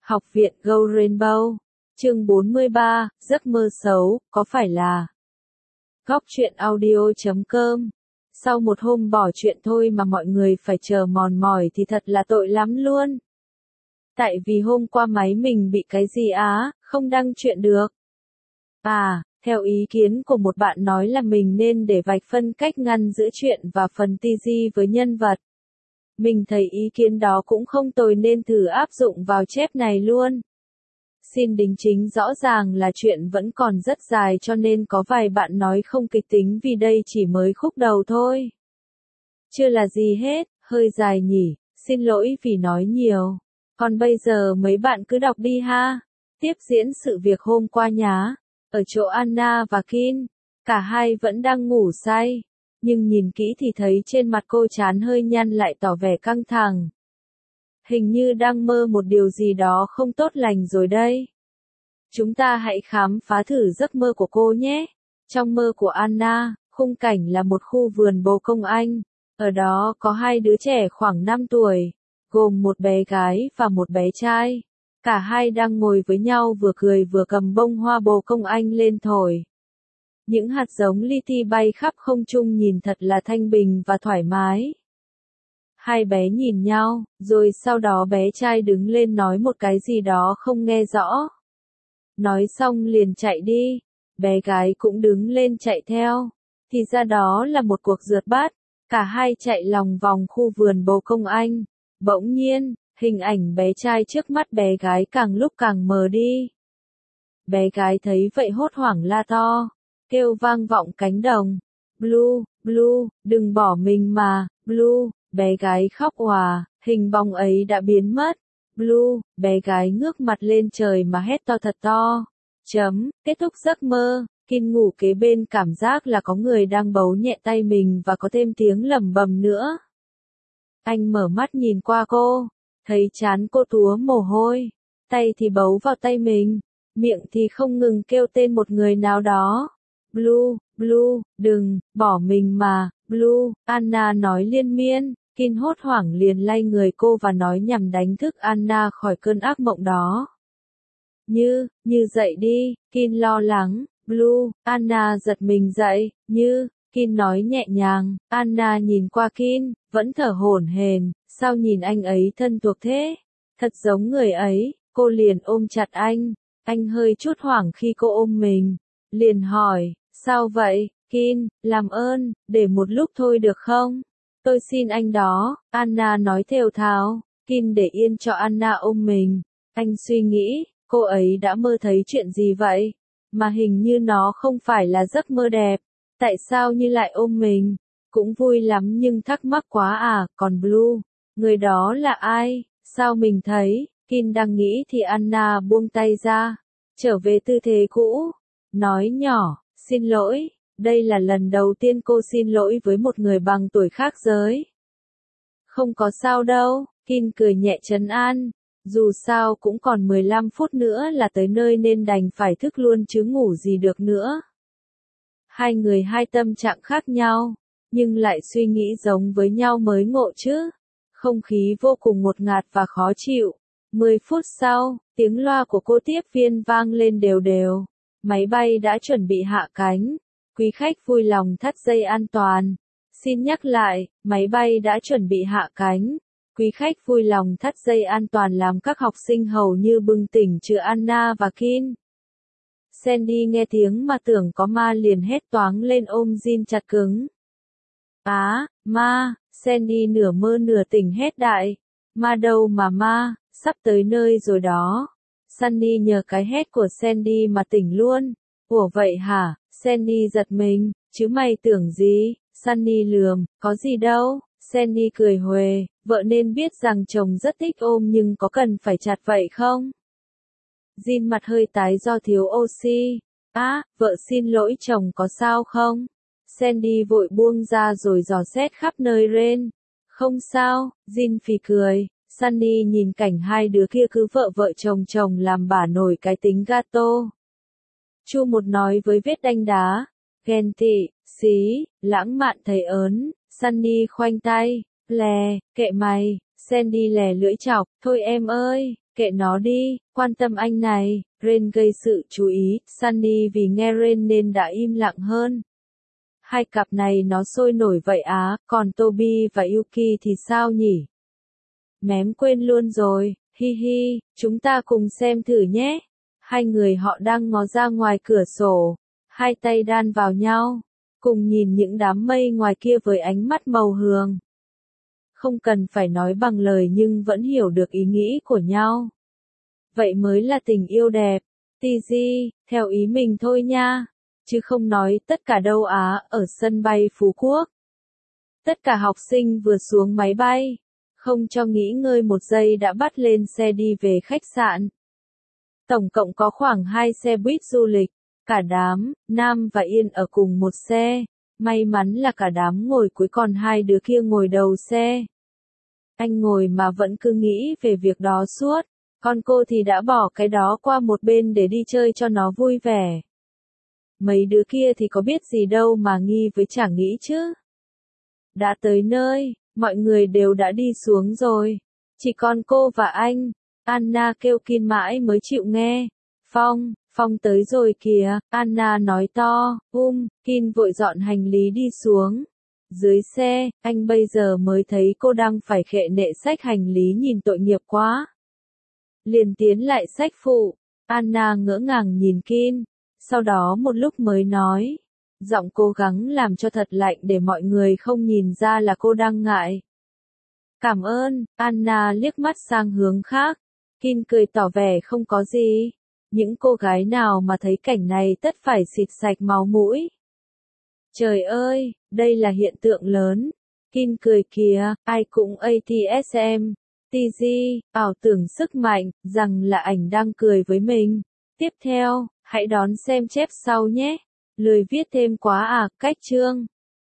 Học viện Go Rainbow, chương 43, giấc mơ xấu, có phải là Góc truyện audio.com. Sau một hôm bỏ chuyện thôi mà mọi người phải chờ mòn mỏi thì thật là tội lắm luôn. Tại vì hôm qua máy mình bị cái gì á, không đăng chuyện được. Theo ý kiến của một bạn nói là mình nên để vạch phân cách ngăn giữa chuyện và phần TG với nhân vật. Mình thấy ý kiến đó cũng không tồi nên thử áp dụng vào chép này luôn. Xin đính chính rõ ràng là chuyện vẫn còn rất dài cho nên có vài bạn nói không kịch tính vì đây chỉ mới khúc đầu thôi. Chưa là gì hết, hơi dài nhỉ, xin lỗi vì nói nhiều. Còn bây giờ mấy bạn cứ đọc đi ha. Tiếp diễn sự việc hôm qua nhá. Ở chỗ Anna và Kin, cả hai vẫn đang ngủ say. Nhưng nhìn kỹ thì thấy trên mặt cô trán hơi nhăn lại tỏ vẻ căng thẳng. Hình như đang mơ một điều gì đó không tốt lành rồi đây. Chúng ta hãy khám phá thử giấc mơ của cô nhé. Trong mơ của Anna, khung cảnh là một khu vườn bồ công anh. Ở đó có hai đứa trẻ khoảng 5 tuổi, gồm một bé gái và một bé trai. Cả hai đang ngồi với nhau vừa cười vừa cầm bông hoa bồ công anh lên thổi. Những hạt giống li ti bay khắp không trung nhìn thật là thanh bình và thoải mái. Hai bé nhìn nhau, rồi sau đó bé trai đứng lên nói một cái gì đó không nghe rõ. Nói xong liền chạy đi, bé gái cũng đứng lên chạy theo. Thì ra đó là một cuộc rượt bắt, cả hai chạy lòng vòng khu vườn bồ công anh. Bỗng nhiên, hình ảnh bé trai trước mắt bé gái càng lúc càng mờ đi. Bé gái thấy vậy hốt hoảng la to, kêu vang vọng cánh đồng. Blue, Blue, đừng bỏ mình mà, Blue, bé gái khóc òa, hình bóng ấy đã biến mất. Blue, bé gái ngước mặt lên trời mà hét to thật to. Kết thúc giấc mơ, Kin ngủ kế bên cảm giác là có người đang bấu nhẹ tay mình và có thêm tiếng lẩm bẩm nữa. Anh mở mắt nhìn qua cô, thấy trán cô túa mồ hôi, tay thì bấu vào tay mình, miệng thì không ngừng kêu tên một người nào đó. Blue, Blue, đừng, bỏ mình mà, Blue, Anna nói liên miên. Kin hốt hoảng liền lay người cô và nói nhằm đánh thức Anna khỏi cơn ác mộng đó. Như dậy đi, Kin lo lắng. Blue, Anna giật mình dậy, Kin nói nhẹ nhàng. Anna nhìn qua Kin, vẫn thở hổn hển, sao nhìn anh ấy thân thuộc thế? Thật giống người ấy, cô liền ôm chặt anh. Anh hơi chút hoảng khi cô ôm mình, liền hỏi, sao vậy, Kin, làm ơn, để một lúc thôi được không? Tôi xin anh đó, Anna nói thều thào. Kin để yên cho Anna ôm mình. Anh suy nghĩ, cô ấy đã mơ thấy chuyện gì vậy? Mà hình như nó không phải là giấc mơ đẹp. Tại sao như lại ôm mình? Cũng vui lắm nhưng thắc mắc quá à, còn Blue, người đó là ai? Sao mình thấy? Kin đang nghĩ thì Anna buông tay ra, trở về tư thế cũ, nói nhỏ, xin lỗi. Đây là lần đầu tiên cô xin lỗi với một người bằng tuổi khác giới. Không có sao đâu, Kin cười nhẹ trấn an. Dù sao cũng còn 15 phút nữa là tới nơi nên đành phải thức luôn chứ ngủ gì được nữa. Hai người hai tâm trạng khác nhau, nhưng lại suy nghĩ giống với nhau mới ngộ chứ. Không khí vô cùng ngột ngạt và khó chịu. 10 phút sau, tiếng loa của cô tiếp viên vang lên đều đều. Máy bay đã chuẩn bị hạ cánh. Quý khách vui lòng thắt dây an toàn. Xin nhắc lại, máy bay đã chuẩn bị hạ cánh. Quý khách vui lòng thắt dây an toàn làm các học sinh hầu như bừng tỉnh trừ Anna và Kin. Sandy nghe tiếng mà tưởng có ma liền hét toáng lên ôm Jin chặt cứng. Ma, Sandy nửa mơ nửa tỉnh hét đại. Ma đâu mà ma, sắp tới nơi rồi đó. Sunny nhờ cái hét của Sandy mà tỉnh luôn. Ủa vậy hả? Sandy giật mình, chứ mày tưởng gì? Sunny lườm, có gì đâu. Sandy cười huề, vợ nên biết rằng chồng rất thích ôm nhưng có cần phải chặt vậy không? Jin mặt hơi tái do thiếu oxy. Vợ xin lỗi chồng có sao không? Sandy vội buông ra rồi dò xét khắp nơi rên. Không sao, Jin phì cười. Sunny nhìn cảnh hai đứa kia cứ vợ vợ chồng làm bả nổi cái tính gato. Chu một nói với vết đanh đá. Ghen tị, xí, lãng mạn thấy ớn. Sunny khoanh tay. Lè, kệ mày. Sandy lè lưỡi chọc. Thôi em ơi, Kệ nó đi, quan tâm anh này, Ren gây sự chú ý, Sunny vì nghe Ren nên đã im lặng hơn. Hai cặp này nó sôi nổi vậy á, còn Toby và Yuki thì sao nhỉ? Mém quên luôn rồi, hi hi, chúng ta cùng xem thử nhé. Hai người họ đang ngó ra ngoài cửa sổ, hai tay đan vào nhau, cùng nhìn những đám mây ngoài kia với ánh mắt màu hường. Không cần phải nói bằng lời nhưng vẫn hiểu được ý nghĩ của nhau. Vậy mới là tình yêu đẹp. TG, theo ý mình thôi nha. Chứ không nói tất cả đâu á, ở sân bay Phú Quốc. Tất cả học sinh vừa xuống máy bay, không cho nghỉ ngơi một giây đã bắt lên xe đi về khách sạn. Tổng cộng có khoảng 2 xe buýt du lịch, cả đám, Nam và Yên ở cùng một xe. May mắn là cả đám ngồi cuối còn hai đứa kia ngồi đầu xe. Anh ngồi mà vẫn cứ nghĩ về việc đó suốt, còn cô thì đã bỏ cái đó qua một bên để đi chơi cho nó vui vẻ. Mấy đứa kia thì có biết gì đâu mà nghi với chả nghĩ chứ. Đã tới nơi, mọi người đều đã đi xuống rồi. Chỉ còn cô và anh. Anna kêu Kin mãi mới chịu nghe. Phong tới rồi kìa, Anna nói to. Kin vội dọn hành lý đi xuống. Dưới xe, anh bây giờ mới thấy cô đang phải khệ nệ xách hành lý nhìn tội nghiệp quá. Liền tiến lại xách phụ. Anna ngỡ ngàng nhìn Kin. Sau đó một lúc mới nói. Giọng cố gắng làm cho thật lạnh để mọi người không nhìn ra là cô đang ngại. Cảm ơn, Anna liếc mắt sang hướng khác. Kin cười tỏ vẻ không có gì. Những cô gái nào mà thấy cảnh này tất phải xịt sạch máu mũi. Trời ơi, đây là hiện tượng lớn. Kin cười kìa, ai cũng ATSM. TG, ảo tưởng sức mạnh, rằng là ảnh đang cười với mình. Tiếp theo, hãy đón xem chép sau nhé. Lười viết thêm quá à, cách chương.